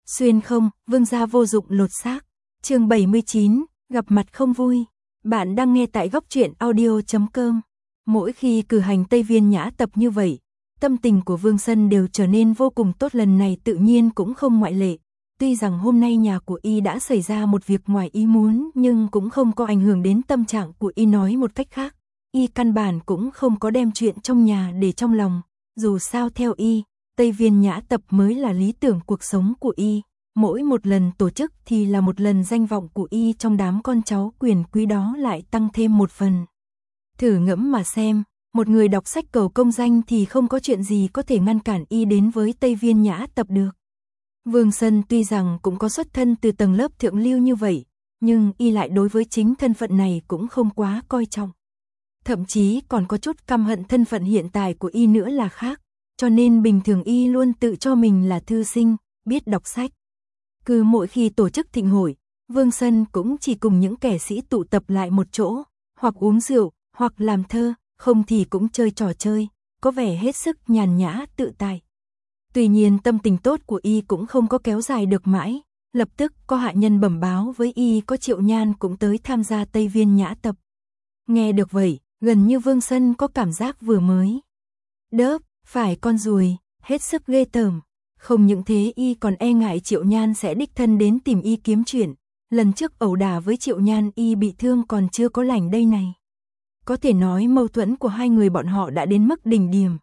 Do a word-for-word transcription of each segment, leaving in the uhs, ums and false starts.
Xuyên không, vương gia vô dụng lột xác. Chương bảy mươi chín, gặp mặt không vui. Bạn đang nghe tại góc truyện audio chấm com. Mỗi khi cử hành Tây Viên Nhã tập như vậy, tâm tình của Vương Sân đều trở nên vô cùng tốt, lần này tự nhiên cũng không ngoại lệ. Tuy rằng hôm nay nhà của y đã xảy ra một việc ngoài ý muốn, nhưng cũng không có ảnh hưởng đến tâm trạng của y. Nói một cách khác, y căn bản cũng không có đem chuyện trong nhà để trong lòng. Dù sao theo y, Tây Viên Nhã tập mới là lý tưởng cuộc sống của y. Mỗi một lần tổ chức thì là một lần danh vọng của y trong đám con cháu quyền quý đó lại tăng thêm một phần. Thử ngẫm mà xem, một người đọc sách cầu công danh thì không có chuyện gì có thể ngăn cản y đến với Tây Viên Nhã tập được. Vương Sân tuy rằng cũng có xuất thân từ tầng lớp thượng lưu như vậy, nhưng y lại đối với chính thân phận này cũng không quá coi trọng. Thậm chí còn có chút căm hận thân phận hiện tại của y nữa là khác, cho nên bình thường y luôn tự cho mình là thư sinh, biết đọc sách. Cứ mỗi khi tổ chức thịnh hội, Vương Sân cũng chỉ cùng những kẻ sĩ tụ tập lại một chỗ, hoặc uống rượu, hoặc làm thơ, không thì cũng chơi trò chơi, có vẻ hết sức nhàn nhã tự tại. Tuy nhiên tâm tình tốt của y cũng không có kéo dài được mãi, lập tức có hạ nhân bẩm báo với y có Triệu Nhan cũng tới tham gia Tây Viên Nhã tập. Nghe được vậy, gần như Vương Sân có cảm giác vừa mới đớp phải con ruồi, hết sức ghê tởm. Không những thế y còn e ngại Triệu Nhan sẽ đích thân đến tìm y kiếm chuyện. Lần trước ẩu đả với Triệu Nhan y bị thương còn chưa có lành đây này. Có thể nói mâu thuẫn của hai người bọn họ đã đến mức đỉnh điểm.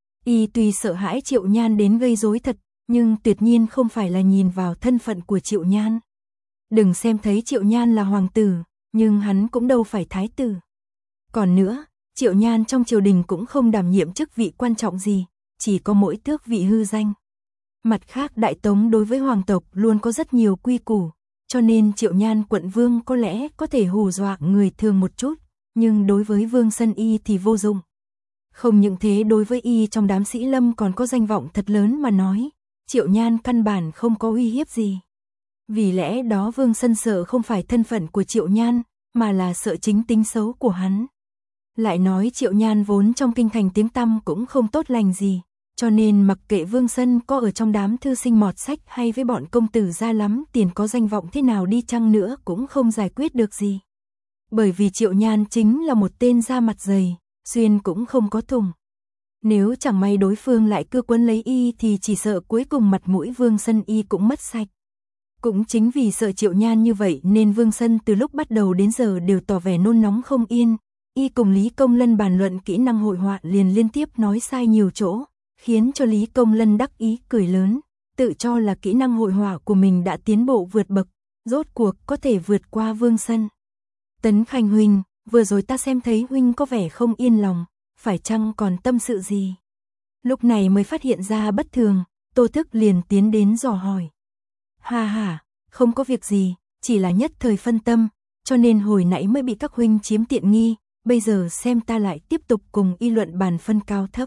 Y tuy sợ hãi Triệu Nhan đến gây rối thật, nhưng tuyệt nhiên không phải là nhìn vào thân phận của Triệu Nhan. Đừng xem thấy Triệu Nhan là hoàng tử, nhưng hắn cũng đâu phải thái tử. Còn nữa, Triệu Nhan trong triều đình cũng không đảm nhiệm chức vị quan trọng gì, chỉ có mỗi tước vị hư danh. Mặt khác Đại Tống đối với hoàng tộc luôn có rất nhiều quy củ, cho nên Triệu Nhan quận vương có lẽ có thể hù dọa người thường một chút, nhưng đối với Vương Sân y thì vô dụng. Không những thế, đối với y trong đám sĩ lâm còn có danh vọng thật lớn mà nói, Triệu Nhan căn bản không có uy hiếp gì. Vì lẽ đó Vương Sân sợ không phải thân phận của Triệu Nhan, mà là sợ chính tính xấu của hắn. Lại nói Triệu Nhan vốn trong kinh thành tiếng tăm cũng không tốt lành gì, cho nên mặc kệ Vương Sân có ở trong đám thư sinh mọt sách hay với bọn công tử ra lắm tiền có danh vọng thế nào đi chăng nữa cũng không giải quyết được gì. Bởi vì Triệu Nhan chính là một tên da mặt dày, xuyên cũng không có thùng. Nếu chẳng may đối phương lại cưa quấn lấy y thì chỉ sợ cuối cùng mặt mũi Vương Sân y cũng mất sạch. Cũng chính vì sợ Triệu Nhan như vậy nên Vương Sân từ lúc bắt đầu đến giờ đều tỏ vẻ nôn nóng không yên. Y cùng Lý Công Lân bàn luận kỹ năng hội họa liền liên tiếp nói sai nhiều chỗ, khiến cho Lý Công Lân đắc ý cười lớn, tự cho là kỹ năng hội họa của mình đã tiến bộ vượt bậc, rốt cuộc có thể vượt qua Vương Sân. Tấn Khanh huynh, vừa rồi ta xem thấy huynh có vẻ không yên lòng, phải chăng còn tâm sự gì? Lúc này mới phát hiện ra bất thường, Tô Thức liền tiến đến dò hỏi. Ha ha, không có việc gì, chỉ là nhất thời phân tâm, cho nên hồi nãy mới bị các huynh chiếm tiện nghi, bây giờ xem ta lại tiếp tục cùng y luận bàn phân cao thấp.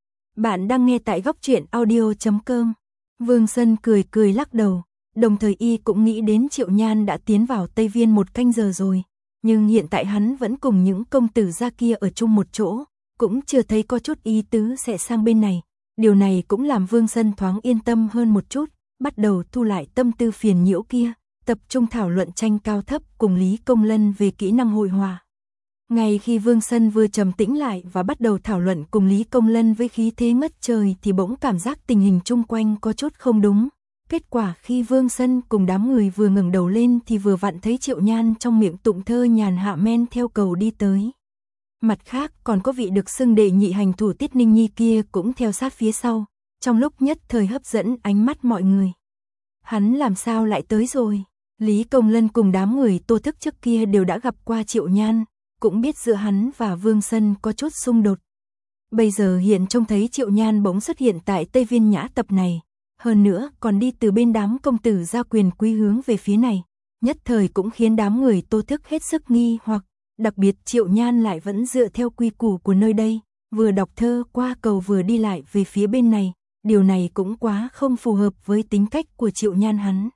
Bạn đang nghe tại góc truyện audio chấm com. Vương Sân cười cười lắc đầu, đồng thời y cũng nghĩ đến Triệu Nhan đã tiến vào Tây Viên một canh giờ rồi, nhưng hiện tại hắn vẫn cùng những công tử gia kia ở chung một chỗ, cũng chưa thấy có chút ý tứ sẽ sang bên này. Điều này cũng làm Vương Sân thoáng yên tâm hơn một chút, bắt đầu thu lại tâm tư phiền nhiễu kia, tập trung thảo luận tranh cao thấp cùng Lý Công Lân về kỹ năng hội họa. Ngay khi Vương Sân vừa trầm tĩnh lại và bắt đầu thảo luận cùng Lý Công Lân với khí thế ngất trời thì bỗng cảm giác tình hình chung quanh có chút không đúng. Kết quả khi Vương Sân cùng đám người vừa ngẩng đầu lên thì vừa vặn thấy Triệu Nhan trong miệng tụng thơ nhàn hạ men theo cầu đi tới. Mặt khác còn có vị được xưng đệ nhị hành thủ Tiết Ninh Nhi kia cũng theo sát phía sau, trong lúc nhất thời hấp dẫn ánh mắt mọi người. Hắn làm sao lại tới rồi? Lý Công Lân cùng đám người Tô Thức trước kia đều đã gặp qua Triệu Nhan, cũng biết giữa hắn và Vương Sân có chút xung đột. Bây giờ hiện trông thấy Triệu Nhan bỗng xuất hiện tại Tây Viên Nhã tập này, hơn nữa còn đi từ bên đám công tử gia quyền quý hướng về phía này, nhất thời cũng khiến đám người Tô Thức hết sức nghi hoặc, đặc biệt Triệu Nhan lại vẫn dựa theo quy củ của nơi đây, vừa đọc thơ qua cầu vừa đi lại về phía bên này, điều này cũng quá không phù hợp với tính cách của Triệu Nhan hắn.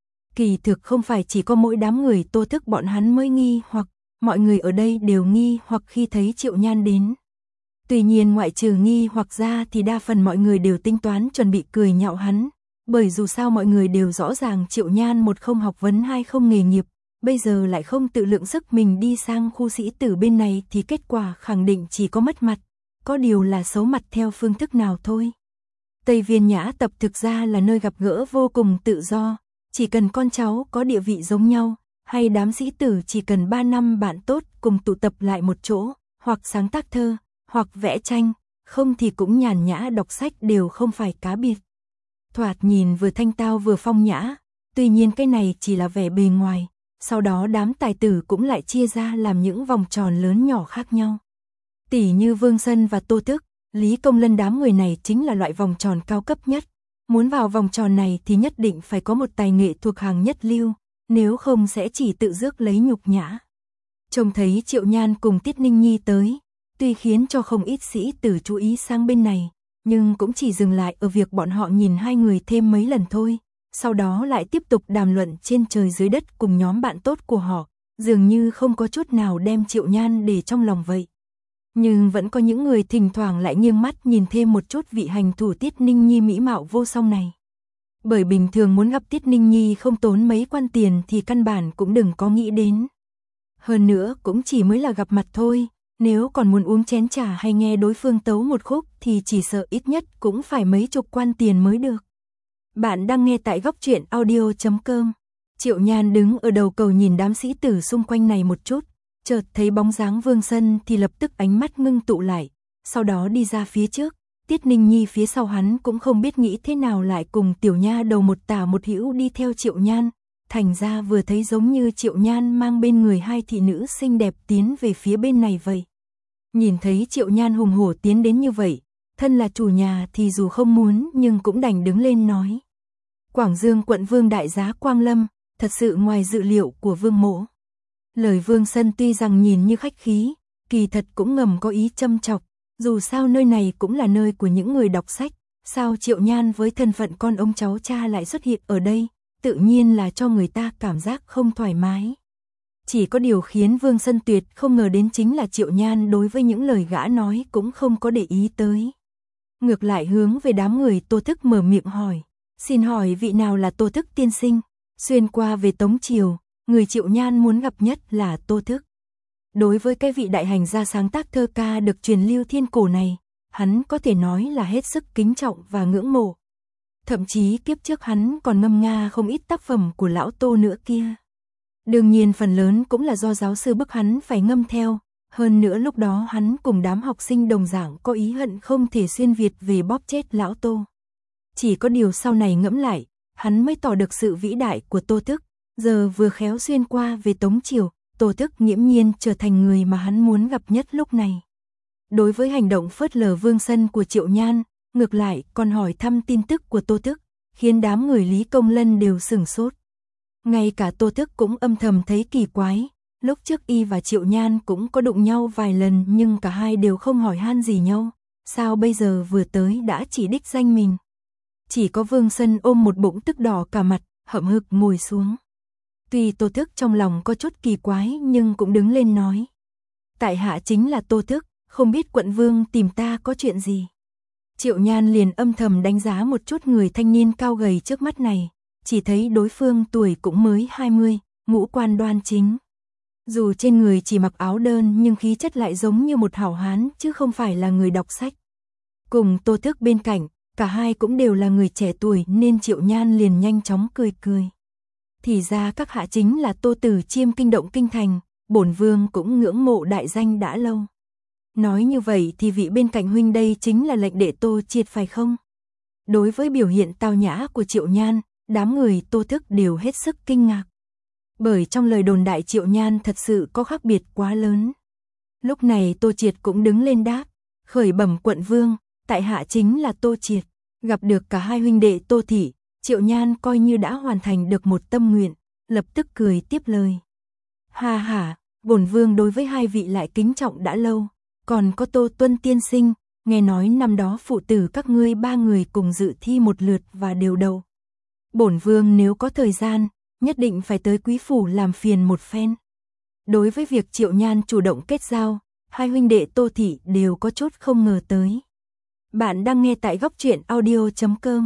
Kỳ thực không phải chỉ có mỗi đám người Tô Thức bọn hắn mới nghi hoặc, mọi người ở đây đều nghi hoặc khi thấy Triệu Nhan đến. Tuy nhiên ngoại trừ nghi hoặc ra thì đa phần mọi người đều tính toán chuẩn bị cười nhạo hắn, Bởi dù sao mọi người đều rõ ràng Triệu Nhan một không học vấn hai không nghề nghiệp, bây giờ lại không tự lượng sức mình đi sang khu sĩ tử bên này thì kết quả khẳng định chỉ có mất mặt, có điều là xấu mặt theo phương thức nào thôi. Tây Viên Nhã Tập thực ra là nơi gặp gỡ vô cùng tự do, chỉ cần con cháu có địa vị giống nhau, hay đám sĩ tử chỉ cần ba năm bạn tốt cùng tụ tập lại một chỗ, hoặc sáng tác thơ, hoặc vẽ tranh, không thì cũng nhàn nhã đọc sách đều không phải cá biệt. Thoạt nhìn vừa thanh tao vừa phong nhã, tuy nhiên cái này chỉ là vẻ bề ngoài, sau đó đám tài tử cũng lại chia ra làm những vòng tròn lớn nhỏ khác nhau. Tỷ như Vương Sân và Tô Thức, Lý Công Lân đám người này chính là loại vòng tròn cao cấp nhất. Muốn vào vòng tròn này thì nhất định phải có một tài nghệ thuộc hàng nhất lưu, nếu không sẽ chỉ tự rước lấy nhục nhã. Trông thấy Triệu Nhan cùng Tiết Ninh Nhi tới, tuy khiến cho không ít sĩ tử chú ý sang bên này, nhưng cũng chỉ dừng lại ở việc bọn họ nhìn hai người thêm mấy lần thôi, sau đó lại tiếp tục đàm luận trên trời dưới đất cùng nhóm bạn tốt của họ, dường như không có chút nào đem Triệu Nhan để trong lòng vậy. Nhưng vẫn có những người thỉnh thoảng lại nghiêng mắt nhìn thêm một chút vị hành thủ Tiết Ninh Nhi mỹ mạo vô song này. Bởi bình thường muốn gặp Tiết Ninh Nhi không tốn mấy quan tiền thì căn bản cũng đừng có nghĩ đến. Hơn nữa cũng chỉ mới là gặp mặt thôi, nếu còn muốn uống chén trà hay nghe đối phương tấu một khúc thì chỉ sợ ít nhất cũng phải mấy chục quan tiền mới được. Bạn đang nghe tại góc truyện audio chấm com. Triệu Nhan đứng ở đầu cầu nhìn đám sĩ tử xung quanh này một chút, chợt thấy bóng dáng Vương Sân thì lập tức ánh mắt ngưng tụ lại, sau đó đi ra phía trước. Tiết Ninh Nhi phía sau hắn cũng không biết nghĩ thế nào lại cùng tiểu nha đầu một tả một hữu đi theo Triệu Nhan, thành ra vừa thấy giống như Triệu Nhan mang bên người hai thị nữ xinh đẹp tiến về phía bên này vậy. Nhìn thấy Triệu Nhan hùng hổ tiến đến như vậy, thân là chủ nhà thì dù không muốn nhưng cũng đành đứng lên nói. Quảng Dương quận Vương đại giá Quang Lâm, thật sự ngoài dự liệu của Vương mỗ. Lời Vương Sân tuy rằng nhìn như khách khí, kỳ thật cũng ngầm có ý châm chọc, dù sao nơi này cũng là nơi của những người đọc sách, sao Triệu Nhan với thân phận con ông cháu cha lại xuất hiện ở đây, tự nhiên là cho người ta cảm giác không thoải mái. Chỉ có điều khiến Vương Sân tuyệt không ngờ đến chính là Triệu Nhan đối với những lời gã nói cũng không có để ý tới. Ngược lại hướng về đám người Tô Thức mở miệng hỏi, xin hỏi vị nào là Tô Thức tiên sinh? Xuyên qua về Tống Triều, người Triệu Nhan muốn gặp nhất là Tô Thức. Đối với cái vị đại hành gia sáng tác thơ ca được truyền lưu thiên cổ này, hắn có thể nói là hết sức kính trọng và ngưỡng mộ. Thậm chí kiếp trước hắn còn ngâm nga không ít tác phẩm của lão Tô nữa kia. Đương nhiên phần lớn cũng là do giáo sư bức hắn phải ngâm theo, hơn nữa lúc đó hắn cùng đám học sinh đồng giảng có ý hận không thể xuyên Việt về bóp chết lão Tô. Chỉ có điều sau này ngẫm lại, hắn mới tỏ được sự vĩ đại của Tô Thức, giờ vừa khéo xuyên qua về Tống Triều, Tô Thức nghiễm nhiên trở thành người mà hắn muốn gặp nhất lúc này. Đối với hành động phớt lờ Vương Sân của Triệu Nhan, ngược lại còn hỏi thăm tin tức của Tô Thức, khiến đám người Lý Công Lân đều sửng sốt. Ngay cả Tô Thức cũng âm thầm thấy kỳ quái, lúc trước y và Triệu Nhan cũng có đụng nhau vài lần nhưng cả hai đều không hỏi han gì nhau, sao bây giờ vừa tới đã chỉ đích danh mình. Chỉ có Vương Sân ôm một bụng tức đỏ cả mặt, hậm hực ngồi xuống. Tuy Tô Thức trong lòng có chút kỳ quái nhưng cũng đứng lên nói. Tại hạ chính là Tô Thức, không biết quận vương tìm ta có chuyện gì. Triệu Nhan liền âm thầm đánh giá một chút người thanh niên cao gầy trước mắt này, chỉ thấy đối phương tuổi cũng mới hai mươi, ngũ quan đoan chính. Dù trên người chỉ mặc áo đơn nhưng khí chất lại giống như một hảo hán chứ không phải là người đọc sách. Cùng Tô Thức bên cạnh, cả hai cũng đều là người trẻ tuổi nên Triệu Nhan liền nhanh chóng cười cười. Thì ra các hạ chính là Tô Tử Chiêm kinh động kinh thành, bổn vương cũng ngưỡng mộ đại danh đã lâu. Nói như vậy thì vị bên cạnh huynh đây chính là lệnh đệ Tô Triệt phải không? Đối với biểu hiện tao nhã của Triệu Nhan, đám người Tô Thức đều hết sức kinh ngạc. Bởi trong lời đồn đại Triệu Nhan thật sự có khác biệt quá lớn. Lúc này Tô Triệt cũng đứng lên đáp, khởi bẩm quận vương, tại hạ chính là Tô Triệt. Gặp được cả hai huynh đệ Tô Thị, Triệu Nhan coi như đã hoàn thành được một tâm nguyện, lập tức cười tiếp lời. Ha ha, bổn vương đối với hai vị lại kính trọng đã lâu, còn có Tô Tuân tiên sinh, nghe nói năm đó phụ tử các ngươi ba người cùng dự thi một lượt và đều đầu. Bổn vương nếu có thời gian, nhất định phải tới quý phủ làm phiền một phen. Đối với việc Triệu Nhan chủ động kết giao, hai huynh đệ Tô Thị đều có chút không ngờ tới. Bạn đang nghe tại góc truyện audio chấm com.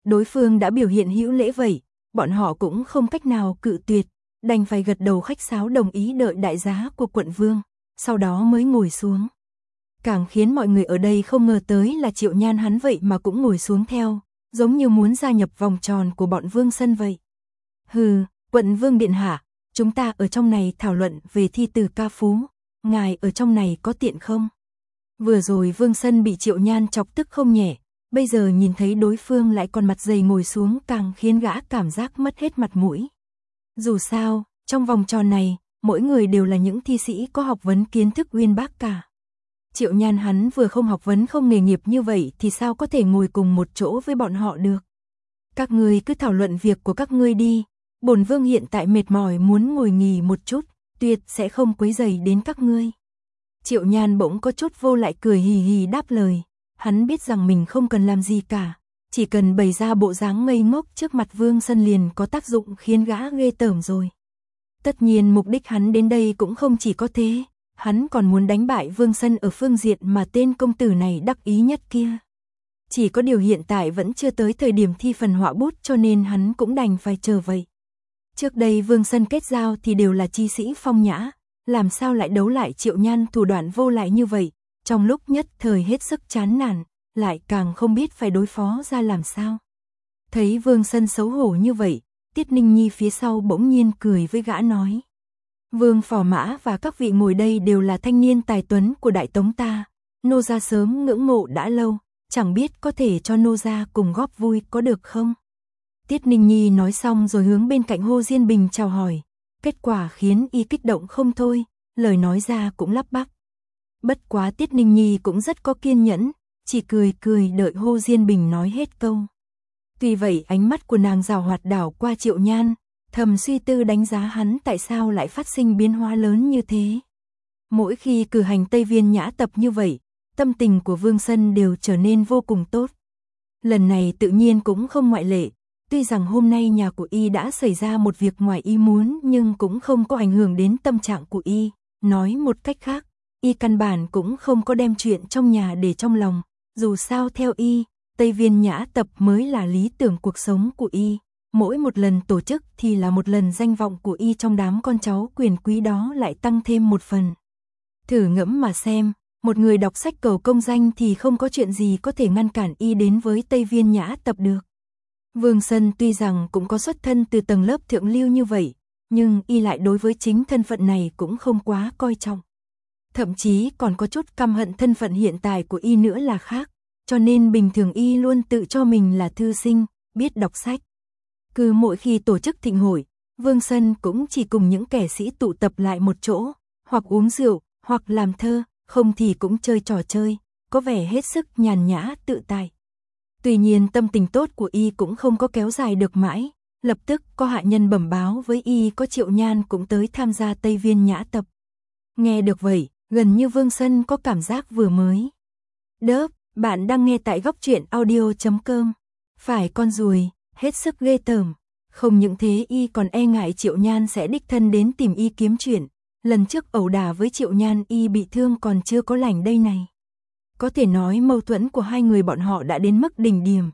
Đối phương đã biểu hiện hữu lễ vậy, bọn họ cũng không cách nào cự tuyệt, đành phải gật đầu khách sáo đồng ý đợi đại giá của quận vương, sau đó mới ngồi xuống. Càng khiến mọi người ở đây không ngờ tới là Triệu Nhan hắn vậy mà cũng ngồi xuống theo, giống như muốn gia nhập vòng tròn của bọn Vương Sân vậy. Hừ, quận vương điện hạ, chúng ta ở trong này thảo luận về thi từ ca phú, ngài ở trong này có tiện không? Vừa rồi Vương Sân bị Triệu Nhan chọc tức không nhẹ, bây giờ nhìn thấy đối phương lại còn mặt dày ngồi xuống càng khiến gã cảm giác mất hết mặt mũi. Dù sao, trong vòng tròn này, mỗi người đều là những thi sĩ có học vấn kiến thức uyên bác cả. Triệu Nhan hắn vừa không học vấn không nghề nghiệp như vậy thì sao có thể ngồi cùng một chỗ với bọn họ được. Các ngươi cứ thảo luận việc của các ngươi đi, bổn vương hiện tại mệt mỏi muốn ngồi nghỉ một chút, tuyệt sẽ không quấy rầy đến các ngươi. Triệu Nhan bỗng có chút vô lại cười hì hì đáp lời, hắn biết rằng mình không cần làm gì cả, chỉ cần bày ra bộ dáng ngây ngốc trước mặt Vương Sân liền có tác dụng khiến gã ghê tởm rồi. Tất nhiên mục đích hắn đến đây cũng không chỉ có thế, hắn còn muốn đánh bại Vương Sân ở phương diện mà tên công tử này đắc ý nhất kia. Chỉ có điều hiện tại vẫn chưa tới thời điểm thi phần họa bút cho nên hắn cũng đành phải chờ vậy. Trước đây Vương Sân kết giao thì đều là chi sĩ phong nhã, làm sao lại đấu lại Triệu Nhan thủ đoạn vô lại như vậy, trong lúc nhất thời hết sức chán nản, lại càng không biết phải đối phó ra làm sao. Thấy Vương Sân xấu hổ như vậy, Tiết Ninh Nhi phía sau bỗng nhiên cười với gã nói. Vương Phò Mã và các vị ngồi đây đều là thanh niên tài tuấn của Đại Tống ta, nô gia sớm ngưỡng mộ đã lâu, chẳng biết có thể cho nô gia cùng góp vui có được không? Tiết Ninh Nhi nói xong rồi hướng bên cạnh Hồ Diên Bình chào hỏi, kết quả khiến y kích động không thôi, lời nói ra cũng lắp bắp. Bất quá Tiết Ninh Nhi cũng rất có kiên nhẫn, chỉ cười cười đợi Hồ Diên Bình nói hết câu. Tuy vậy ánh mắt của nàng giảo hoạt đảo qua Triệu Nhan, thầm suy tư đánh giá hắn tại sao lại phát sinh biến hóa lớn như thế. Mỗi khi cử hành Tây Viên nhã tập như vậy, tâm tình của Vương Sân đều trở nên vô cùng tốt. Lần này tự nhiên cũng không ngoại lệ, tuy rằng hôm nay nhà của y đã xảy ra một việc ngoài ý muốn nhưng cũng không có ảnh hưởng đến tâm trạng của y, nói một cách khác, y căn bản cũng không có đem chuyện trong nhà để trong lòng, dù sao theo y, Tây Viên nhã tập mới là lý tưởng cuộc sống của y. Mỗi một lần tổ chức thì là một lần danh vọng của y trong đám con cháu quyền quý đó lại tăng thêm một phần. Thử ngẫm mà xem, một người đọc sách cầu công danh thì không có chuyện gì có thể ngăn cản y đến với Tây Viên nhã tập được. Vương Sân tuy rằng cũng có xuất thân từ tầng lớp thượng lưu như vậy, nhưng y lại đối với chính thân phận này cũng không quá coi trọng. Thậm chí còn có chút căm hận thân phận hiện tại của y nữa là khác, cho nên bình thường y luôn tự cho mình là thư sinh, biết đọc sách. Cứ mỗi khi tổ chức thịnh hội, Vương Sân cũng chỉ cùng những kẻ sĩ tụ tập lại một chỗ, hoặc uống rượu, hoặc làm thơ, không thì cũng chơi trò chơi, có vẻ hết sức nhàn nhã tự tại. Tuy nhiên tâm tình tốt của y cũng không có kéo dài được mãi, lập tức có hạ nhân bẩm báo với y có Triệu Nhan cũng tới tham gia Tây Viên nhã tập. Nghe được vậy, gần như Vương Sân có cảm giác vừa mới. Đớp, bạn đang nghe tại góc truyện audio chấm com. Phải con ruồi, hết sức ghê tởm. Không những thế y còn e ngại Triệu Nhan sẽ đích thân đến tìm y kiếm chuyện. Lần trước ẩu đả với Triệu Nhan y bị thương còn chưa có lành đây này. Có thể nói mâu thuẫn của hai người bọn họ đã đến mức đỉnh điểm.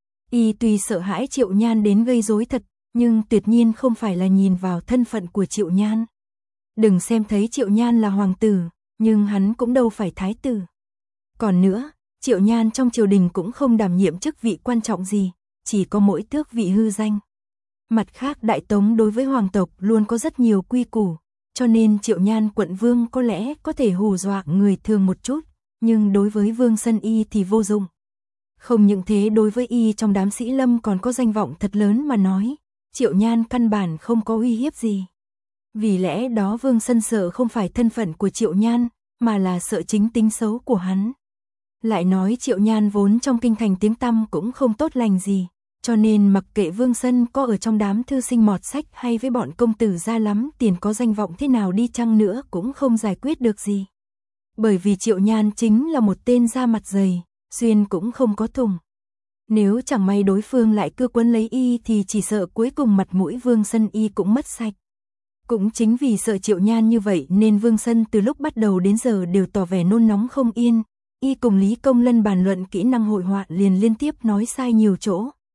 Y tuy sợ hãi Triệu Nhan đến gây rối thật, nhưng tuyệt nhiên không phải là nhìn vào thân phận của Triệu Nhan. Đừng xem thấy Triệu Nhan là hoàng tử, nhưng hắn cũng đâu phải thái tử. Còn nữa, Triệu Nhan trong triều đình cũng không đảm nhiệm chức vị quan trọng gì, chỉ có mỗi tước vị hư danh. Mặt khác Đại Tống đối với hoàng tộc luôn có rất nhiều quy củ, cho nên Triệu Nhan quận vương có lẽ có thể hù dọa người thường một chút, nhưng đối với Vương Sân y thì vô dụng. Không những thế đối với y trong đám sĩ lâm còn có danh vọng thật lớn mà nói, Triệu Nhan căn bản không có uy hiếp gì. Vì lẽ đó Vương Sân sợ không phải thân phận của Triệu Nhan, mà là sợ chính tính xấu của hắn. Lại nói Triệu Nhan vốn trong kinh thành tiếng tăm cũng không tốt lành gì, cho nên mặc kệ Vương Sân có ở trong đám thư sinh mọt sách hay với bọn công tử ra lắm tiền có danh vọng thế nào đi chăng nữa cũng không giải quyết được gì. Bởi vì Triệu Nhan chính là một tên da mặt dày, xuyên cũng không có thùng. Nếu chẳng may đối phương lại cưa quấn lấy y thì chỉ sợ cuối cùng mặt mũi Vương Sân y cũng mất sạch. Cũng chính vì sợ Triệu Nhan như vậy nên Vương Sân từ lúc bắt đầu đến giờ đều tỏ vẻ nôn nóng không yên. Y cùng Lý Công Lân bàn luận kỹ năng hội họa liền liên tiếp nói sai nhiều chỗ,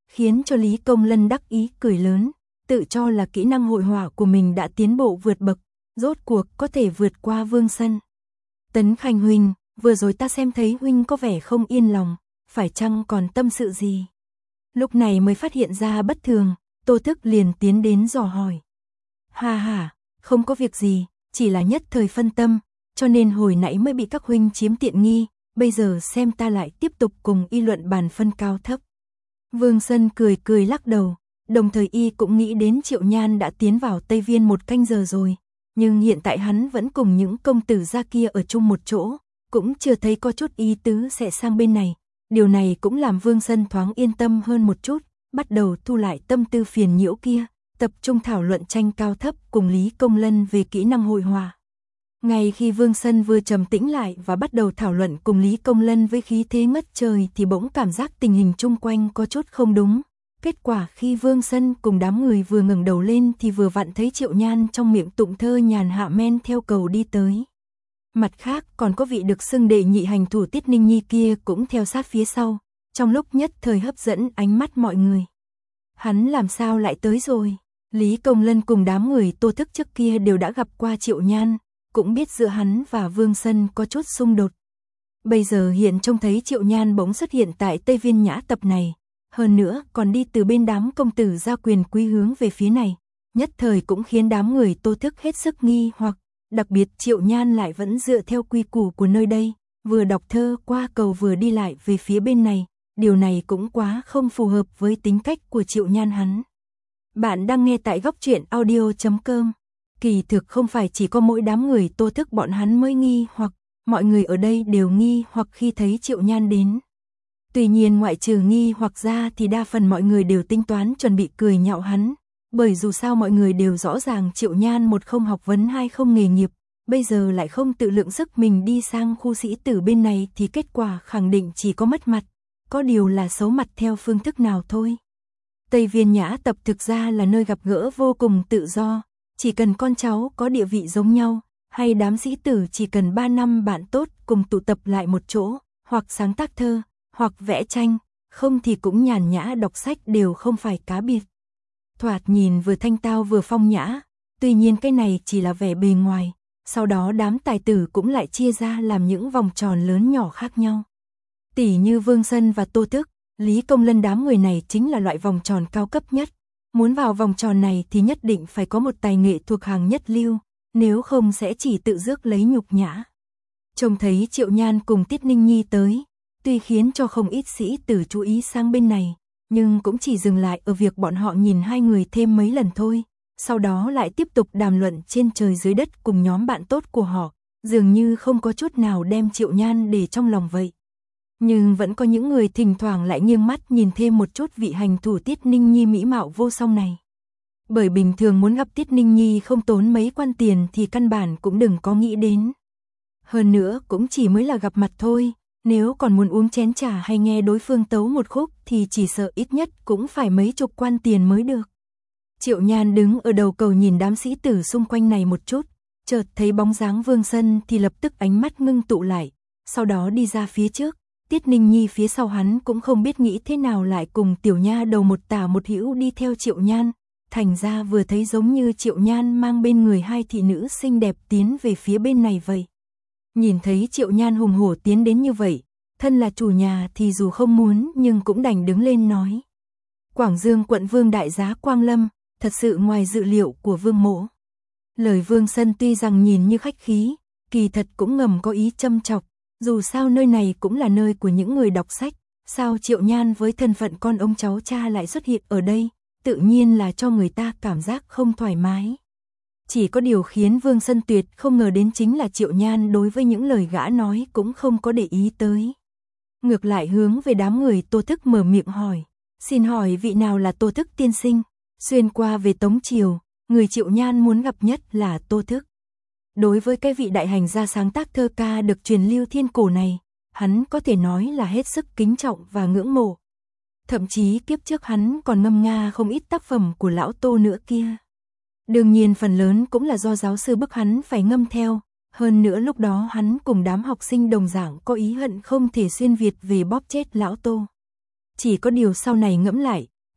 khiến cho Lý Công Lân đắc ý cười lớn, tự cho là kỹ năng hội họa của mình đã tiến bộ vượt bậc, rốt cuộc có thể vượt qua Vương Sân. Tấn Khanh huynh, vừa rồi ta xem thấy huynh có vẻ không yên lòng, phải chăng còn tâm sự gì? Lúc này mới phát hiện ra bất thường, Tô Thức liền tiến đến dò hỏi. Ha ha, không có việc gì, chỉ là nhất thời phân tâm, cho nên hồi nãy mới bị các huynh chiếm tiện nghi, bây giờ xem ta lại tiếp tục cùng y luận bàn phân cao thấp. Vương Sân cười cười lắc đầu, đồng thời y cũng nghĩ đến Triệu Nhan đã tiến vào Tây Viên một canh giờ rồi, nhưng hiện tại hắn vẫn cùng những công tử gia kia ở chung một chỗ, cũng chưa thấy có chút ý tứ sẽ sang bên này. Điều này cũng làm Vương Sân thoáng yên tâm hơn một chút, bắt đầu thu lại tâm tư phiền nhiễu kia, tập trung thảo luận tranh cao thấp cùng Lý Công Lân về kỹ năng hội họa. Ngay khi Vương Sân vừa trầm tĩnh lại và bắt đầu thảo luận cùng Lý Công Lân với khí thế ngất trời thì bỗng cảm giác tình hình chung quanh có chút không đúng. Kết quả khi Vương Sân cùng đám người vừa ngẩng đầu lên thì vừa vặn thấy Triệu Nhan trong miệng tụng thơ nhàn hạ men theo cầu đi tới. Mặt khác còn có vị được xưng đệ nhị hành thủ Tiết Ninh Nhi kia cũng theo sát phía sau, trong lúc nhất thời hấp dẫn ánh mắt mọi người. Hắn làm sao lại tới rồi? Lý Công Lân cùng đám người Tô Thức trước kia đều đã gặp qua Triệu Nhan, cũng biết giữa hắn và Vương Sân có chút xung đột. Bây giờ hiện trông thấy Triệu Nhan bỗng xuất hiện tại Tây Viên Nhã Tập này, hơn nữa còn đi từ bên đám công tử gia quyền quý hướng về phía này, nhất thời cũng khiến đám người Tô Thức hết sức nghi hoặc, đặc biệt Triệu Nhan lại vẫn dựa theo quy củ của nơi đây, vừa đọc thơ qua cầu vừa đi lại về phía bên này, điều này cũng quá không phù hợp với tính cách của Triệu Nhan hắn. Bạn đang nghe tại góc truyện audio chấm com. Kỳ thực không phải chỉ có mỗi đám người Tô Thức bọn hắn mới nghi hoặc, mọi người ở đây đều nghi hoặc khi thấy Triệu Nhan đến. Tuy nhiên ngoại trừ nghi hoặc ra thì đa phần mọi người đều tính toán chuẩn bị cười nhạo hắn, bởi dù sao mọi người đều rõ ràng Triệu Nhan một không học vấn hai không nghề nghiệp, bây giờ lại không tự lượng sức mình đi sang khu sĩ tử bên này thì kết quả khẳng định chỉ có mất mặt, có điều là xấu mặt theo phương thức nào thôi. Tây Viên Nhã Tập thực ra là nơi gặp gỡ vô cùng tự do, chỉ cần con cháu có địa vị giống nhau, hay đám sĩ tử chỉ cần ba năm bạn tốt cùng tụ tập lại một chỗ, hoặc sáng tác thơ, hoặc vẽ tranh, không thì cũng nhàn nhã đọc sách đều không phải cá biệt. Thoạt nhìn vừa thanh tao vừa phong nhã, tuy nhiên cái này chỉ là vẻ bề ngoài, sau đó đám tài tử cũng lại chia ra làm những vòng tròn lớn nhỏ khác nhau. Tỷ như Vương Sân và Tô Thức, Lý Công Lân đám người này chính là loại vòng tròn cao cấp nhất. Muốn vào vòng tròn này thì nhất định phải có một tài nghệ thuộc hàng nhất lưu, nếu không sẽ chỉ tự rước lấy nhục nhã. Trông thấy Triệu Nhan cùng Tiết Ninh Nhi tới, tuy khiến cho không ít sĩ tử chú ý sang bên này, nhưng cũng chỉ dừng lại ở việc bọn họ nhìn hai người thêm mấy lần thôi, sau đó lại tiếp tục đàm luận trên trời dưới đất cùng nhóm bạn tốt của họ, dường như không có chút nào đem Triệu Nhan để trong lòng vậy. Nhưng vẫn có những người thỉnh thoảng lại nghiêng mắt nhìn thêm một chút vị hành thủ Tiết Ninh Nhi mỹ mạo vô song này. Bởi bình thường muốn gặp Tiết Ninh Nhi không tốn mấy quan tiền thì căn bản cũng đừng có nghĩ đến. Hơn nữa cũng chỉ mới là gặp mặt thôi, nếu còn muốn uống chén trà hay nghe đối phương tấu một khúc thì chỉ sợ ít nhất cũng phải mấy chục quan tiền mới được. Triệu Nhan đứng ở đầu cầu nhìn đám sĩ tử xung quanh này một chút, chợt thấy bóng dáng Vương Sân thì lập tức ánh mắt ngưng tụ lại, sau đó đi ra phía trước. Tiết Ninh Nhi phía sau hắn cũng không biết nghĩ thế nào lại cùng tiểu nha đầu một tả một hữu đi theo Triệu Nhan, thành ra vừa thấy giống như Triệu Nhan mang bên người hai thị nữ xinh đẹp tiến về phía bên này vậy. Nhìn thấy Triệu Nhan hùng hổ tiến đến như vậy, thân là chủ nhà thì dù không muốn nhưng cũng đành đứng lên nói. Quảng Dương quận Vương đại giá Quang Lâm, thật sự ngoài dự liệu của Vương mỗ. Lời Vương Sân tuy rằng nhìn như khách khí, kỳ thật cũng ngầm có ý châm chọc. Dù sao nơi này cũng là nơi của những người đọc sách, sao Triệu Nhan với thân phận con ông cháu cha lại xuất hiện ở đây, tự nhiên là cho người ta cảm giác không thoải mái. Chỉ có điều khiến Vương Sân tuyệt không ngờ đến chính là Triệu Nhan đối với những lời gã nói cũng không có để ý tới. Ngược lại hướng về đám người Tô Thức mở miệng hỏi, xin hỏi vị nào là Tô Thức tiên sinh, xuyên qua về Tống Triều, người Triệu Nhan muốn gặp nhất là Tô Thức. Đối với cái vị đại hành gia sáng tác thơ ca được truyền lưu thiên cổ này, hắn có thể nói là hết sức kính trọng và ngưỡng mộ. Thậm chí kiếp trước hắn còn ngâm nga không ít tác phẩm của lão Tô nữa kia. Đương nhiên phần lớn cũng là do giáo sư bức hắn phải ngâm theo, hơn nữa lúc đó hắn cùng đám học sinh đồng giảng có ý hận không thể xuyên Việt về bóp chết lão Tô. Chỉ có điều sau này ngẫm lại,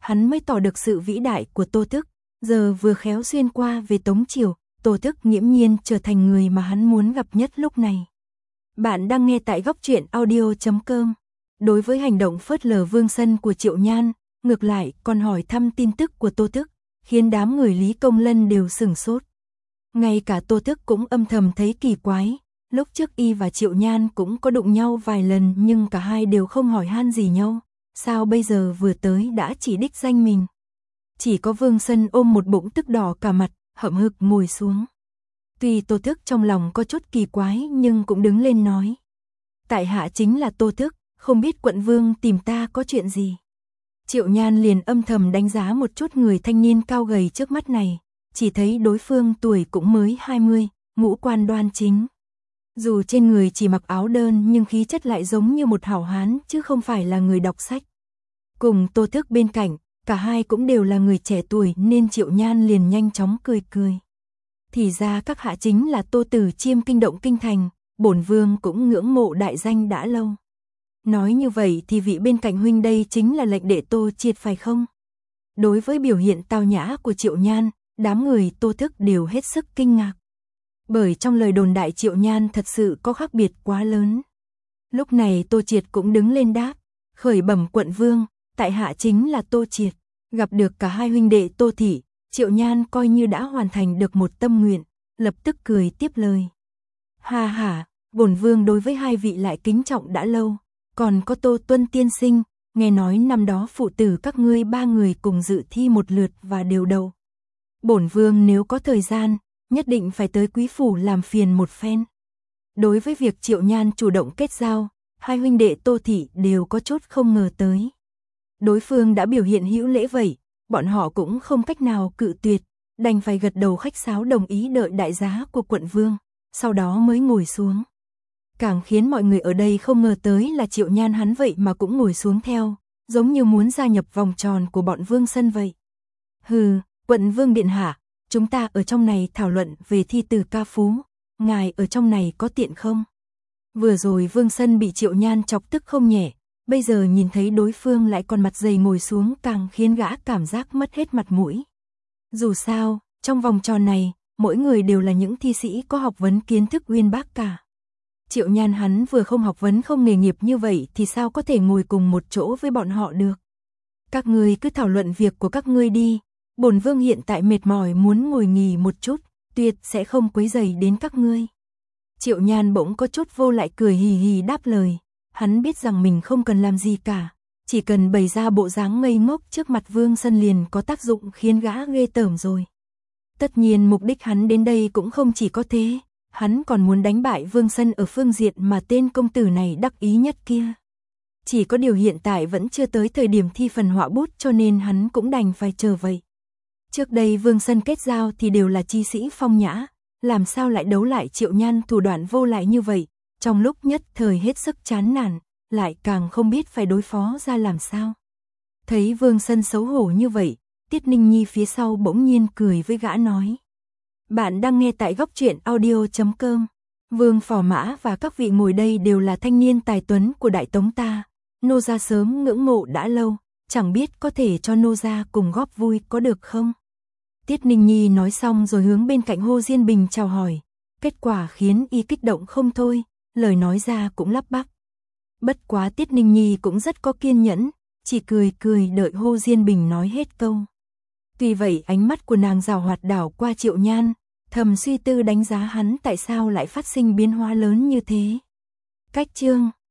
hắn mới tỏ được sự vĩ đại của Tô Thức, giờ vừa khéo xuyên qua về Tống Triều, Tô Thức nghiễm nhiên trở thành người mà hắn muốn gặp nhất lúc này. Bạn đang nghe tại góc truyện audio chấm com. Đối với hành động phớt lờ Vương Sân của Triệu Nhan, ngược lại còn hỏi thăm tin tức của Tô Thức, khiến đám người Lý Công Lân đều sửng sốt. Ngay cả Tô Thức cũng âm thầm thấy kỳ quái, lúc trước y và Triệu Nhan cũng có đụng nhau vài lần nhưng cả hai đều không hỏi han gì nhau, sao bây giờ vừa tới đã chỉ đích danh mình. Chỉ có Vương Sân ôm một bụng tức đỏ cả mặt, hậm hực ngồi xuống. Tuy Tô Thức trong lòng có chút kỳ quái nhưng cũng đứng lên nói. Tại hạ chính là Tô Thức, không biết quận vương tìm ta có chuyện gì. Triệu Nhan liền âm thầm đánh giá một chút người thanh niên cao gầy trước mắt này, chỉ thấy đối phương tuổi cũng mới hai mươi, ngũ quan đoan chính. Dù trên người chỉ mặc áo đơn nhưng khí chất lại giống như một hảo hán chứ không phải là người đọc sách. Cùng Tô Thức bên cạnh, cả hai cũng đều là người trẻ tuổi nên Triệu Nhan liền nhanh chóng cười cười. Thì ra các hạ chính là Tô Tử Chiêm kinh động kinh thành, bổn vương cũng ngưỡng mộ đại danh đã lâu. Nói như vậy thì vị bên cạnh huynh đây chính là lệnh đệ Tô Triệt phải không? Đối với biểu hiện tao nhã của Triệu Nhan, đám người Tô Thức đều hết sức kinh ngạc. Bởi trong lời đồn đại Triệu Nhan thật sự có khác biệt quá lớn. Lúc này Tô Triệt cũng đứng lên đáp, khởi bẩm quận vương, tại hạ chính là Tô Triệt. Gặp được cả hai huynh đệ Tô Thị, Triệu Nhan coi như đã hoàn thành được một tâm nguyện, lập tức cười tiếp lời. Ha ha, bổn vương đối với hai vị lại kính trọng đã lâu, còn có Tô Tuân tiên sinh, nghe nói năm đó phụ tử các ngươi ba người cùng dự thi một lượt và đều đầu. Bổn vương nếu có thời gian, nhất định phải tới quý phủ làm phiền một phen. Đối với việc Triệu Nhan chủ động kết giao, hai huynh đệ Tô Thị đều có chút không ngờ tới. Đối phương đã biểu hiện hữu lễ vậy, bọn họ cũng không cách nào cự tuyệt, đành phải gật đầu khách sáo đồng ý đợi đại giá của quận vương, sau đó mới ngồi xuống. Càng khiến mọi người ở đây không ngờ tới là Triệu Nhan hắn vậy mà cũng ngồi xuống theo, giống như muốn gia nhập vòng tròn của bọn Vương Sân vậy. Hừ, quận vương điện hạ, chúng ta ở trong này thảo luận về thi từ ca phú, ngài ở trong này có tiện không? Vừa rồi Vương Sân bị Triệu Nhan chọc tức không nhẹ, bây giờ nhìn thấy đối phương lại còn mặt dày ngồi xuống càng khiến gã cảm giác mất hết mặt mũi. Dù sao, trong vòng tròn này, mỗi người đều là những thi sĩ có học vấn kiến thức uyên bác cả. Triệu Nhan hắn vừa không học vấn không nghề nghiệp như vậy thì sao có thể ngồi cùng một chỗ với bọn họ được. Các ngươi cứ thảo luận việc của các ngươi đi, bổn vương hiện tại mệt mỏi muốn ngồi nghỉ một chút, tuyệt sẽ không quấy rầy đến các ngươi. Triệu Nhan bỗng có chút vô lại cười hì hì đáp lời, hắn biết rằng mình không cần làm gì cả, chỉ cần bày ra bộ dáng ngây ngốc trước mặt Vương Sân liền có tác dụng khiến gã ghê tởm rồi. Tất nhiên mục đích hắn đến đây cũng không chỉ có thế, hắn còn muốn đánh bại Vương Sân ở phương diện mà tên công tử này đắc ý nhất kia. Chỉ có điều hiện tại vẫn chưa tới thời điểm thi phần họa bút cho nên hắn cũng đành phải chờ vậy. Trước đây Vương Sân kết giao thì đều là chi sĩ phong nhã, làm sao lại đấu lại Triệu Nhan thủ đoạn vô lại như vậy, trong lúc nhất thời hết sức chán nản, lại càng không biết phải đối phó ra làm sao. Thấy Vương Sân xấu hổ như vậy, Tiết Ninh Nhi phía sau bỗng nhiên cười với gã nói. Bạn đang nghe tại góc truyện audio chấm com. Vương Phò Mã và các vị ngồi đây đều là thanh niên tài tuấn của Đại Tống ta. Nô gia sớm ngưỡng mộ đã lâu, chẳng biết có thể cho nô gia cùng góp vui có được không? Tiết Ninh Nhi nói xong rồi hướng bên cạnh Hồ Diên Bình chào hỏi. Kết quả khiến y kích động không thôi, lời nói ra cũng lắp bắp. Bất quá Tiết Ninh Nhi cũng rất có kiên nhẫn, chỉ cười cười đợi Hồ Diên Bình nói hết câu. Tuy vậy ánh mắt của nàng giảo hoạt đảo qua Triệu Nhan, thầm suy tư đánh giá hắn tại sao lại phát sinh biến hóa lớn như thế. Cách chương